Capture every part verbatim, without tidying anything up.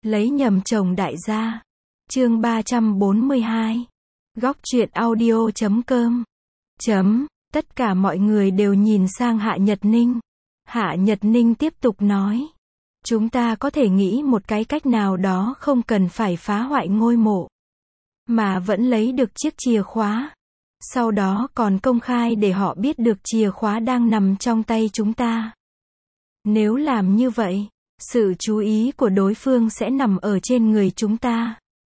Lấy nhầm chồng đại gia. Chương ba trăm bốn mươi hai. Góc truyện audio chấm com. Chấm. Tất cả mọi người đều nhìn sang Hạ Nhật Ninh. Hạ Nhật Ninh tiếp tục nói. Chúng ta có thể nghĩ một cái cách nào đó không cần phải phá hoại ngôi mộ, mà vẫn lấy được chiếc chìa khóa. Sau đó còn công khai để họ biết được chìa khóa đang nằm trong tay chúng ta. Nếu làm như vậy, sự chú ý của đối phương sẽ nằm ở trên người chúng ta,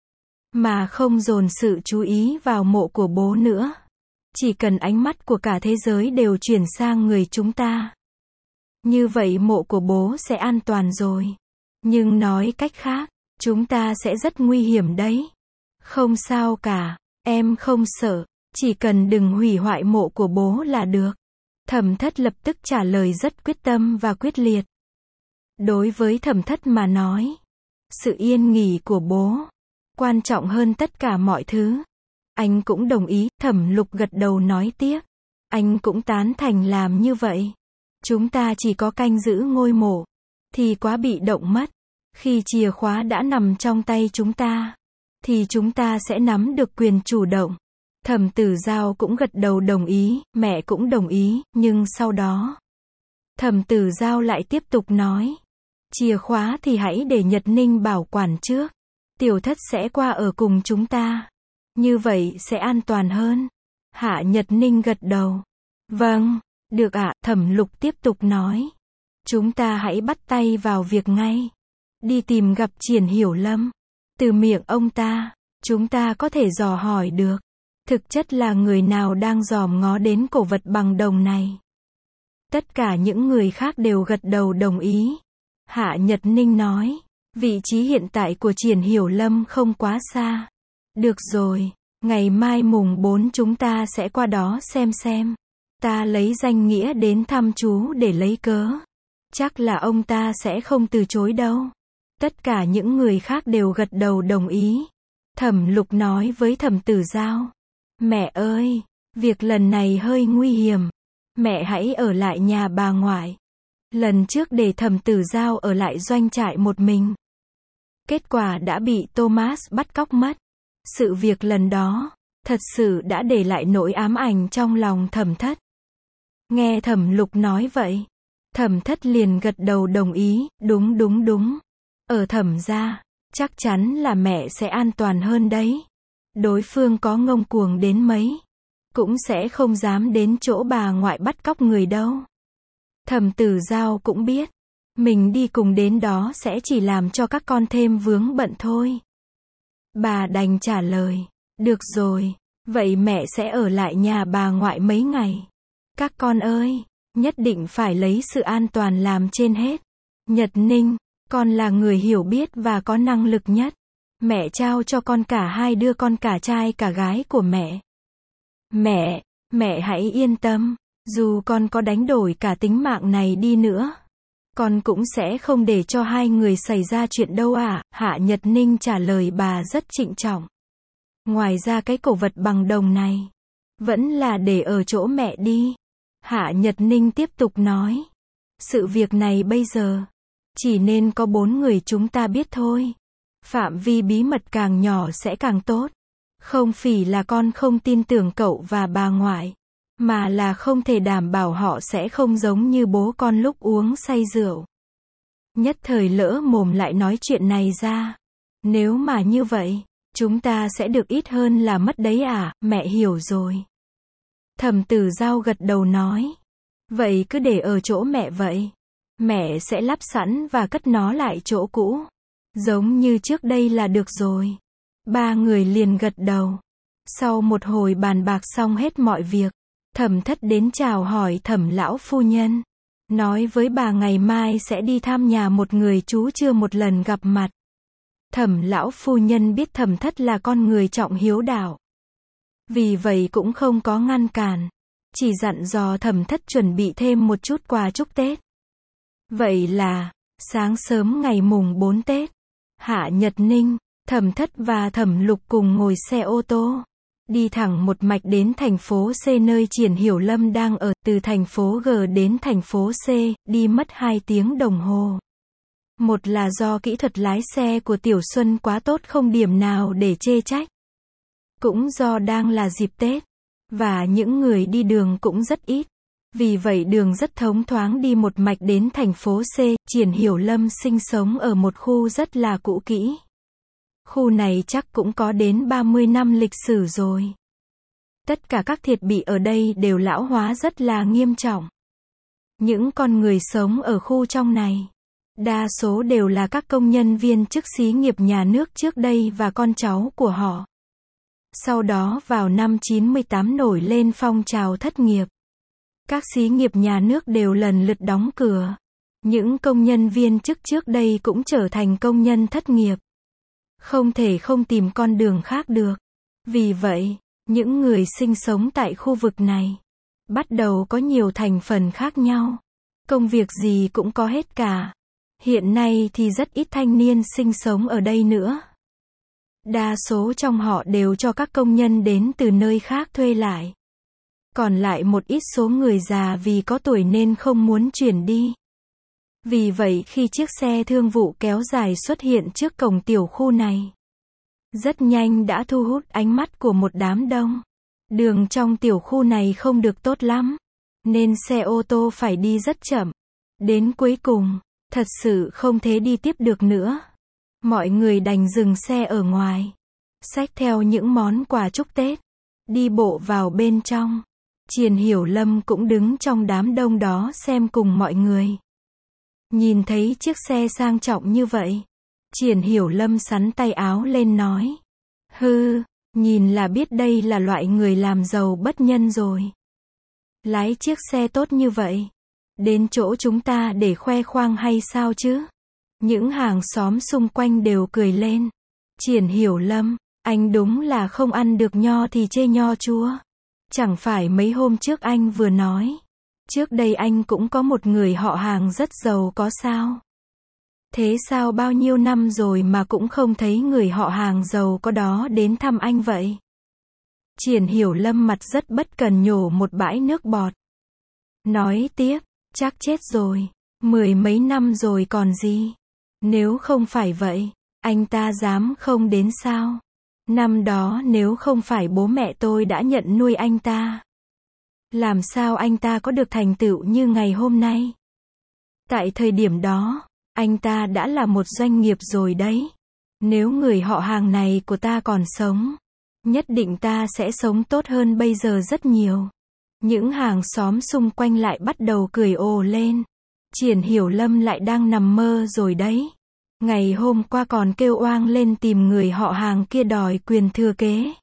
mà không dồn sự chú ý vào mộ của bố nữa. Chỉ cần ánh mắt của cả thế giới đều chuyển sang người chúng ta, như vậy mộ của bố sẽ an toàn rồi. Nhưng nói cách khác, chúng ta sẽ rất nguy hiểm đấy. Không sao cả, em không sợ, chỉ cần đừng hủy hoại mộ của bố là được. Thẩm Thất lập tức trả lời rất quyết tâm và quyết liệt. Đối với Thẩm Thất mà nói, sự yên nghỉ của bố quan trọng hơn tất cả mọi thứ. Anh cũng đồng ý. Thẩm Lục gật đầu nói tiếp. Anh cũng tán thành làm như vậy. Chúng ta chỉ có canh giữ ngôi mộ thì quá bị động mất. Khi chìa khóa đã nằm trong tay chúng ta, thì chúng ta sẽ nắm được quyền chủ động. Thẩm Tử Giao cũng gật đầu đồng ý, mẹ cũng đồng ý, nhưng sau đó Thẩm Tử Giao lại tiếp tục nói. Chìa khóa thì hãy để Nhật Ninh bảo quản trước. Tiểu Thất sẽ qua ở cùng chúng ta. Như vậy sẽ an toàn hơn. Hạ Nhật Ninh gật đầu. Vâng, được ạ. Thẩm Lục tiếp tục nói. Chúng ta hãy bắt tay vào việc ngay. Đi tìm gặp Triển Hiểu Lâm. Từ miệng ông ta, chúng ta có thể dò hỏi được, thực chất là người nào đang dòm ngó đến cổ vật bằng đồng này. Tất cả những người khác đều gật đầu đồng ý. Hạ Nhật Ninh nói. Vị trí hiện tại của Triển Hiểu Lâm không quá xa. Được rồi, ngày mai mùng bốn chúng ta sẽ qua đó xem xem. Ta lấy danh nghĩa đến thăm chú để lấy cớ. Chắc là ông ta sẽ không từ chối đâu. Tất cả những người khác đều gật đầu đồng ý. Thẩm Lục nói với Thẩm Tử Giao. Mẹ ơi, việc lần này hơi nguy hiểm. Mẹ hãy ở lại nhà bà ngoại. Lần trước để Thẩm Tử Giao ở lại doanh trại một mình, kết quả đã bị Thomas bắt cóc mất. Sự việc lần đó thật sự đã để lại nỗi ám ảnh trong lòng Thẩm Thất. Nghe Thẩm Lục nói vậy, Thẩm Thất liền gật đầu đồng ý. Đúng đúng đúng. Ở Thẩm gia, chắc chắn là mẹ sẽ an toàn hơn đấy. Đối phương có ngông cuồng đến mấy, cũng sẽ không dám đến chỗ bà ngoại bắt cóc người đâu. Thẩm Tử Giao cũng biết, mình đi cùng đến đó sẽ chỉ làm cho các con thêm vướng bận thôi. Bà đành trả lời. Được rồi, vậy mẹ sẽ ở lại nhà bà ngoại mấy ngày. Các con ơi, nhất định phải lấy sự an toàn làm trên hết. Nhật Ninh, con là người hiểu biết và có năng lực nhất. Mẹ trao cho con cả hai đứa con cả trai cả gái của mẹ. Mẹ, mẹ hãy yên tâm. Dù con có đánh đổi cả tính mạng này đi nữa, con cũng sẽ không để cho hai người xảy ra chuyện đâu ạ. À. Hạ Nhật Ninh trả lời bà rất trịnh trọng. Ngoài ra cái cổ vật bằng đồng này vẫn là để ở chỗ mẹ đi. Hạ Nhật Ninh tiếp tục nói. Sự việc này bây giờ chỉ nên có bốn người chúng ta biết thôi. Phạm vi bí mật càng nhỏ sẽ càng tốt. Không phỉ là con không tin tưởng cậu và bà ngoại, mà là không thể đảm bảo họ sẽ không giống như bố con lúc uống say rượu. Nhất thời lỡ mồm lại nói chuyện này ra. Nếu mà như vậy, chúng ta sẽ được ít hơn là mất đấy à. Mẹ hiểu rồi. Thẩm Tử Giao gật đầu nói. Vậy cứ để ở chỗ mẹ vậy. Mẹ sẽ lắp sẵn và cất nó lại chỗ cũ, giống như trước đây là được rồi. Ba người liền gật đầu. Sau một hồi bàn bạc xong hết mọi việc, Thẩm Thất đến chào hỏi Thẩm lão phu nhân, nói với bà ngày mai sẽ đi thăm nhà một người chú chưa một lần gặp mặt. Thẩm lão phu nhân biết Thẩm Thất là con người trọng hiếu đạo, vì vậy cũng không có ngăn cản, chỉ dặn dò Thẩm Thất chuẩn bị thêm một chút quà chúc Tết. Vậy là sáng sớm ngày mùng bốn Tết, Hạ Nhật Ninh, Thẩm Thất và Thẩm Lục cùng ngồi xe ô tô, đi thẳng một mạch đến thành phố C nơi Triển Hiểu Lâm đang ở. Từ thành phố G đến thành phố C, đi mất hai tiếng đồng hồ. Một là do kỹ thuật lái xe của Tiểu Xuân quá tốt không điểm nào để chê trách. Cũng do đang là dịp Tết, và những người đi đường cũng rất ít. Vì vậy đường rất thông thoáng đi một mạch đến thành phố C. Triển Hiểu Lâm sinh sống ở một khu rất là cũ kỹ. Khu này chắc cũng có đến ba mươi năm lịch sử rồi. Tất cả các thiết bị ở đây đều lão hóa rất là nghiêm trọng. Những con người sống ở khu trong này, đa số đều là các công nhân viên chức xí nghiệp nhà nước trước đây và con cháu của họ. Sau đó vào năm chín mươi tám nổi lên phong trào thất nghiệp. Các xí nghiệp nhà nước đều lần lượt đóng cửa. Những công nhân viên chức trước đây cũng trở thành công nhân thất nghiệp. Không thể không tìm con đường khác được. Vì vậy, những người sinh sống tại khu vực này bắt đầu có nhiều thành phần khác nhau. Công việc gì cũng có hết cả. Hiện nay thì rất ít thanh niên sinh sống ở đây nữa. Đa số trong họ đều cho các công nhân đến từ nơi khác thuê lại. Còn lại một ít số người già vì có tuổi nên không muốn chuyển đi. Vì vậy khi chiếc xe thương vụ kéo dài xuất hiện trước cổng tiểu khu này, rất nhanh đã thu hút ánh mắt của một đám đông. Đường trong tiểu khu này không được tốt lắm, nên xe ô tô phải đi rất chậm. Đến cuối cùng, thật sự không thể đi tiếp được nữa. Mọi người đành dừng xe ở ngoài, xách theo những món quà chúc Tết, đi bộ vào bên trong. Triển Hiểu Lâm cũng đứng trong đám đông đó xem cùng mọi người. Nhìn thấy chiếc xe sang trọng như vậy, Triển Hiểu Lâm xắn tay áo lên nói: hư, nhìn là biết đây là loại người làm giàu bất nhân rồi. Lái chiếc xe tốt như vậy, đến chỗ chúng ta để khoe khoang hay sao chứ? Những hàng xóm xung quanh đều cười lên. Triển Hiểu Lâm, anh đúng là không ăn được nho thì chê nho chúa. Chẳng phải mấy hôm trước anh vừa nói, trước đây anh cũng có một người họ hàng rất giàu có sao? Thế sao bao nhiêu năm rồi mà cũng không thấy người họ hàng giàu có đó đến thăm anh vậy? Triển Hiểu Lâm mặt rất bất cần nhổ một bãi nước bọt. Nói tiếp, chắc chết rồi, mười mấy năm rồi còn gì. Nếu không phải vậy, anh ta dám không đến sao? Năm đó nếu không phải bố mẹ tôi đã nhận nuôi anh ta, làm sao anh ta có được thành tựu như ngày hôm nay? Tại thời điểm đó, anh ta đã là một doanh nghiệp rồi đấy. Nếu người họ hàng này của ta còn sống, nhất định ta sẽ sống tốt hơn bây giờ rất nhiều. Những hàng xóm xung quanh lại bắt đầu cười ồ lên. Triển Hiểu Lâm lại đang nằm mơ rồi đấy. Ngày hôm qua còn kêu oang lên tìm người họ hàng kia đòi quyền thừa kế.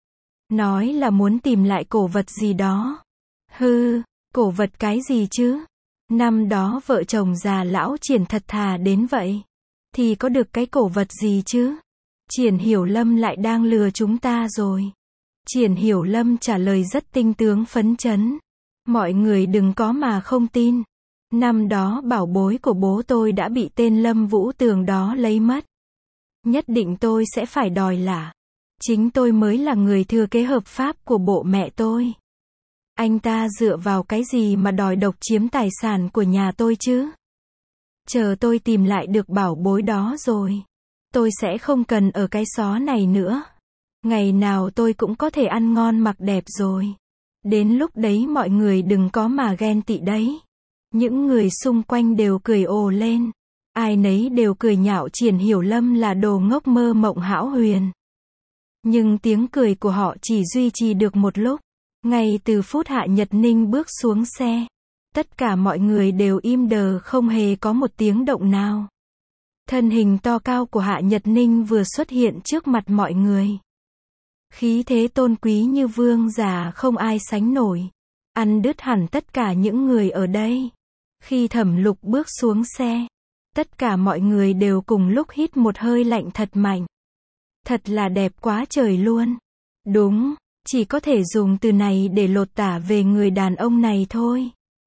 Nói là muốn tìm lại cổ vật gì đó. Hư, cổ vật cái gì chứ? Năm đó vợ chồng già lão Triển thật thà đến vậy, thì có được cái cổ vật gì chứ? Triển Hiểu Lâm lại đang lừa chúng ta rồi. Triển Hiểu Lâm trả lời rất tinh tướng phấn chấn. Mọi người đừng có mà không tin. Năm đó bảo bối của bố tôi đã bị tên Lâm Vũ Tường đó lấy mất. Nhất định tôi sẽ phải đòi lại. Chính tôi mới là người thừa kế hợp pháp của bộ mẹ tôi. Anh ta dựa vào cái gì mà đòi độc chiếm tài sản của nhà tôi chứ? Chờ tôi tìm lại được bảo bối đó rồi, tôi sẽ không cần ở cái xó này nữa. Ngày nào tôi cũng có thể ăn ngon mặc đẹp rồi. Đến lúc đấy mọi người đừng có mà ghen tị đấy. Những người xung quanh đều cười ồ lên. Ai nấy đều cười nhạo Triển Hiểu Lâm là đồ ngốc mơ mộng hão huyền. Nhưng tiếng cười của họ chỉ duy trì được một lúc. Ngay từ phút Hạ Nhật Ninh bước xuống xe, tất cả mọi người đều im đờ không hề có một tiếng động nào. Thân hình to cao của Hạ Nhật Ninh vừa xuất hiện trước mặt mọi người. Khí thế tôn quý như vương giả không ai sánh nổi. Ăn đứt hẳn tất cả những người ở đây. Khi Thẩm Lục bước xuống xe, tất cả mọi người đều cùng lúc hít một hơi lạnh thật mạnh. Thật là đẹp quá trời luôn. Đúng, chỉ có thể dùng từ này để lột tả về người đàn ông này thôi.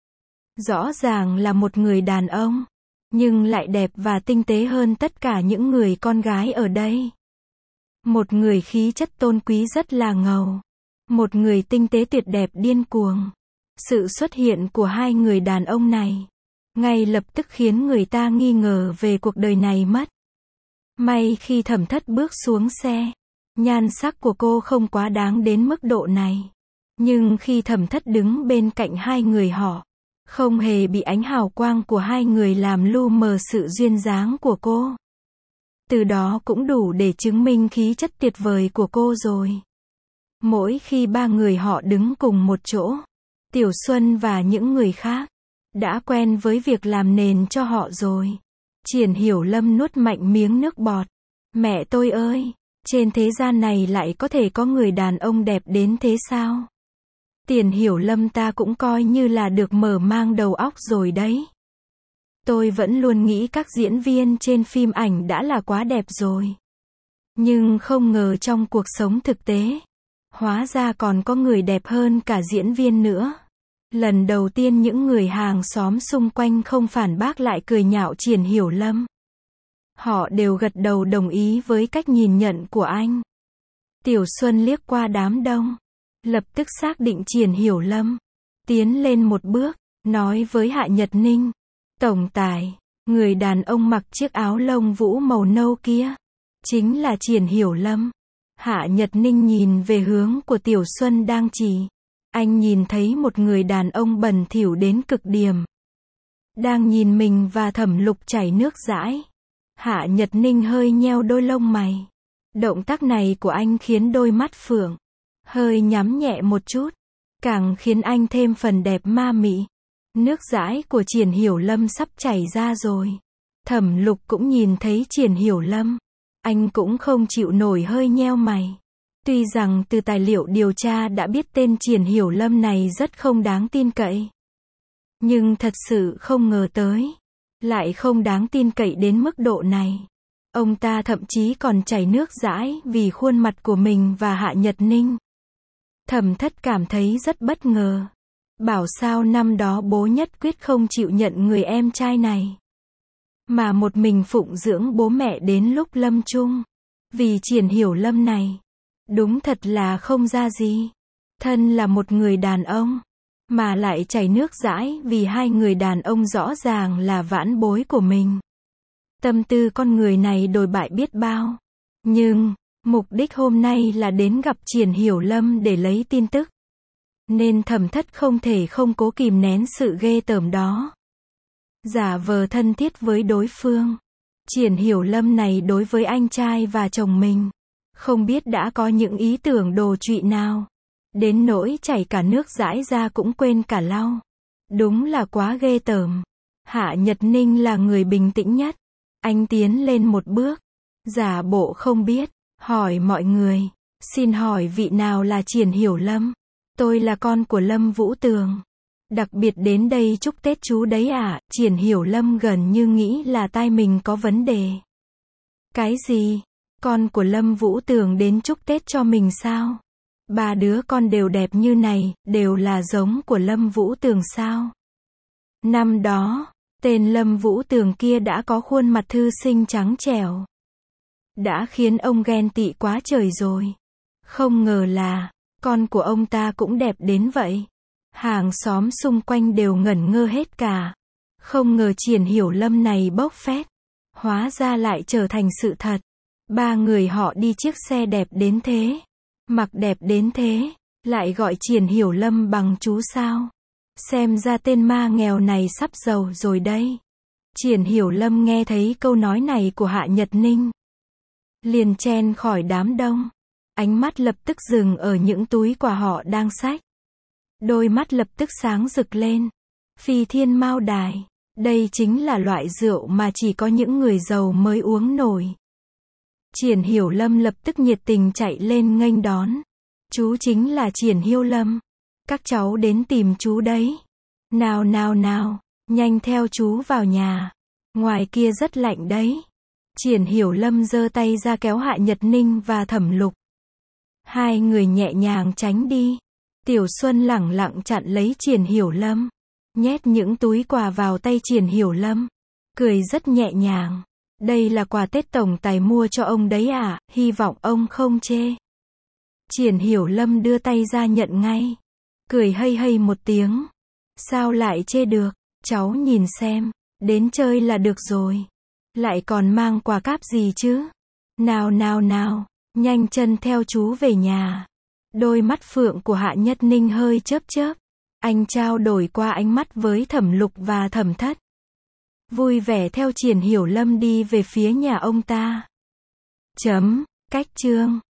Rõ ràng là một người đàn ông, nhưng lại đẹp và tinh tế hơn tất cả những người con gái ở đây. Một người khí chất tôn quý rất là ngầu. Một người tinh tế tuyệt đẹp điên cuồng. Sự xuất hiện của hai người đàn ông này ngay lập tức khiến người ta nghi ngờ về cuộc đời này mất. May khi Thẩm Thất bước xuống xe, nhan sắc của cô không quá đáng đến mức độ này. Nhưng khi Thẩm Thất đứng bên cạnh hai người họ, không hề bị ánh hào quang của hai người làm lu mờ sự duyên dáng của cô. Từ đó cũng đủ để chứng minh khí chất tuyệt vời của cô rồi. Mỗi khi ba người họ đứng cùng một chỗ, Tiểu Xuân và những người khác đã quen với việc làm nền cho họ rồi. Triển Hiểu Lâm nuốt mạnh miếng nước bọt. Mẹ tôi ơi, trên thế gian này lại có thể có người đàn ông đẹp đến thế sao? Tiền Hiểu Lâm ta cũng coi như là được mở mang đầu óc rồi đấy. Tôi vẫn luôn nghĩ các diễn viên trên phim ảnh đã là quá đẹp rồi. Nhưng không ngờ trong cuộc sống thực tế, hóa ra còn có người đẹp hơn cả diễn viên nữa. Lần đầu tiên những người hàng xóm xung quanh không phản bác lại cười nhạo Triển Hiểu Lâm. Họ đều gật đầu đồng ý với cách nhìn nhận của anh. Tiểu Xuân liếc qua đám đông, lập tức xác định Triển Hiểu Lâm, tiến lên một bước, nói với Hạ Nhật Ninh. Tổng tài, người đàn ông mặc chiếc áo lông vũ màu nâu kia, chính là Triển Hiểu Lâm. Hạ Nhật Ninh nhìn về hướng của Tiểu Xuân đang chỉ. Anh nhìn thấy một người đàn ông bẩn thỉu đến cực điểm, đang nhìn mình và Thẩm Lục chảy nước dãi. Hạ Nhật Ninh hơi nheo đôi lông mày. Động tác này của anh khiến đôi mắt Phượng hơi nhắm nhẹ một chút, càng khiến anh thêm phần đẹp ma mị. Nước dãi của Triển Hiểu Lâm sắp chảy ra rồi. Thẩm Lục cũng nhìn thấy Triển Hiểu Lâm. Anh cũng không chịu nổi hơi nheo mày. Tuy rằng từ tài liệu điều tra đã biết tên Triển Hiểu Lâm này rất không đáng tin cậy. Nhưng thật sự không ngờ tới. Lại không đáng tin cậy đến mức độ này. Ông ta thậm chí còn chảy nước dãi vì khuôn mặt của mình và Hạ Nhật Ninh. Thẩm Thất cảm thấy rất bất ngờ. Bảo sao năm đó bố nhất quyết không chịu nhận người em trai này. Mà một mình phụng dưỡng bố mẹ đến lúc lâm chung. Vì Triển Hiểu Lâm này. Đúng thật là không ra gì. Thân là một người đàn ông. Mà lại chảy nước dãi vì hai người đàn ông rõ ràng là vãn bối của mình. Tâm tư con người này đồi bại biết bao. Nhưng, mục đích hôm nay là đến gặp Triển Hiểu Lâm để lấy tin tức. Nên Thẩm Thất không thể không cố kìm nén sự ghê tởm đó. Giả vờ thân thiết với đối phương. Triển Hiểu Lâm này đối với anh trai và chồng mình, không biết đã có những ý tưởng đồ trụy nào. Đến nỗi chảy cả nước dãi ra cũng quên cả lau. Đúng là quá ghê tởm. Hạ Nhật Ninh là người bình tĩnh nhất. Anh tiến lên một bước, giả bộ không biết, hỏi mọi người. Xin hỏi vị nào là Triển Hiểu Lâm? Tôi là con của Lâm Vũ Tường. Đặc biệt đến đây chúc Tết chú đấy à? Triển Hiểu Lâm gần như nghĩ là tai mình có vấn đề. Cái gì? Con của Lâm Vũ Tường đến chúc Tết cho mình sao? Ba đứa con đều đẹp như này, đều là giống của Lâm Vũ Tường sao? Năm đó, tên Lâm Vũ Tường kia đã có khuôn mặt thư sinh trắng trẻo. Đã khiến ông ghen tị quá trời rồi. Không ngờ là, con của ông ta cũng đẹp đến vậy. Hàng xóm xung quanh đều ngẩn ngơ hết cả. Không ngờ Triển Hiểu Lâm này bốc phét. Hóa ra lại trở thành sự thật. Ba người họ đi chiếc xe đẹp đến thế. Mặc đẹp đến thế. Lại gọi Triển Hiểu Lâm bằng chú sao. Xem ra tên ma nghèo này sắp giàu rồi đây. Triển Hiểu Lâm nghe thấy câu nói này của Hạ Nhật Ninh. Liền chen khỏi đám đông. Ánh mắt lập tức dừng ở những túi quà họ đang xách. Đôi mắt lập tức sáng rực lên. Phi Thiên Mao Đài. Đây chính là loại rượu mà chỉ có những người giàu mới uống nổi. Triển Hiểu Lâm lập tức nhiệt tình chạy lên nghênh đón. Chú chính là Triển Hiểu Lâm. Các cháu đến tìm chú đấy. Nào nào nào, nhanh theo chú vào nhà. Ngoài kia rất lạnh đấy. Triển Hiểu Lâm giơ tay ra kéo Hạ Nhật Ninh và Thẩm Lục. Hai người nhẹ nhàng tránh đi. Tiểu Xuân lẳng lặng chặn lấy Triển Hiểu Lâm. Nhét những túi quà vào tay Triển Hiểu Lâm. Cười rất nhẹ nhàng. Đây là quà Tết tổng tài mua cho ông đấy à, hy vọng ông không chê. Triển Hiểu Lâm đưa tay ra nhận ngay. Cười hây hây một tiếng. Sao lại chê được, Cháu nhìn xem, đến chơi là được rồi. Lại còn mang quà cáp gì chứ? Nào nào nào, nhanh chân theo chú về nhà. Đôi mắt phượng của Hạ Nhất Ninh hơi chớp chớp. Anh trao đổi qua ánh mắt với Thẩm Lục và Thẩm Thất. Vui vẻ theo Triển Hiểu Lâm đi về phía nhà ông ta. Chấm, cách chương.